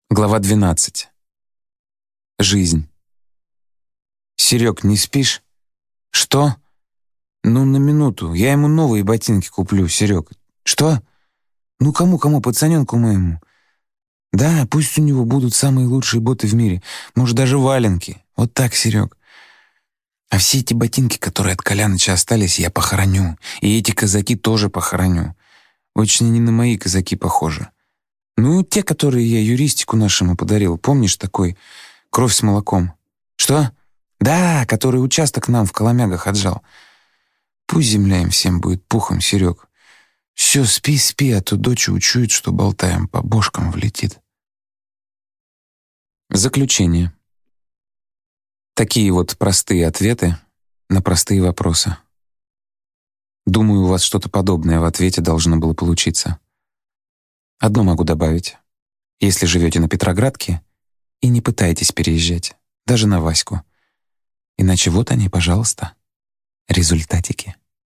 Глава 12. Жизнь. «Серег, не спишь?» «Что?» «Ну, на минуту. Я ему новые ботинки куплю, Серег». «Что?» «Ну, кому, пацаненку моему». «Да, пусть у него будут самые лучшие боты в мире. Может, даже валенки. Вот так, Серег. А все эти ботинки, которые от Коляныча остались, я похороню. И эти казаки тоже похороню. Очень они на мои казаки похожи. Ну, те, которые я юристику нашему подарил. Помнишь такой? Кровь с молоком». «Что?» «Да, который участок нам в Коломягах отжал. Пусть земля им всем будет пухом, Серег. Все, спи, а то дочь учует, что болтаем, по бошкам влетит». Заключение. Такие вот простые ответы на простые вопросы. Думаю, у вас что-то подобное в ответе должно было получиться. Одно могу добавить. Если живете на Петроградке, и не пытайтесь переезжать, даже на Ваську. Иначе вот они, пожалуйста, результатики.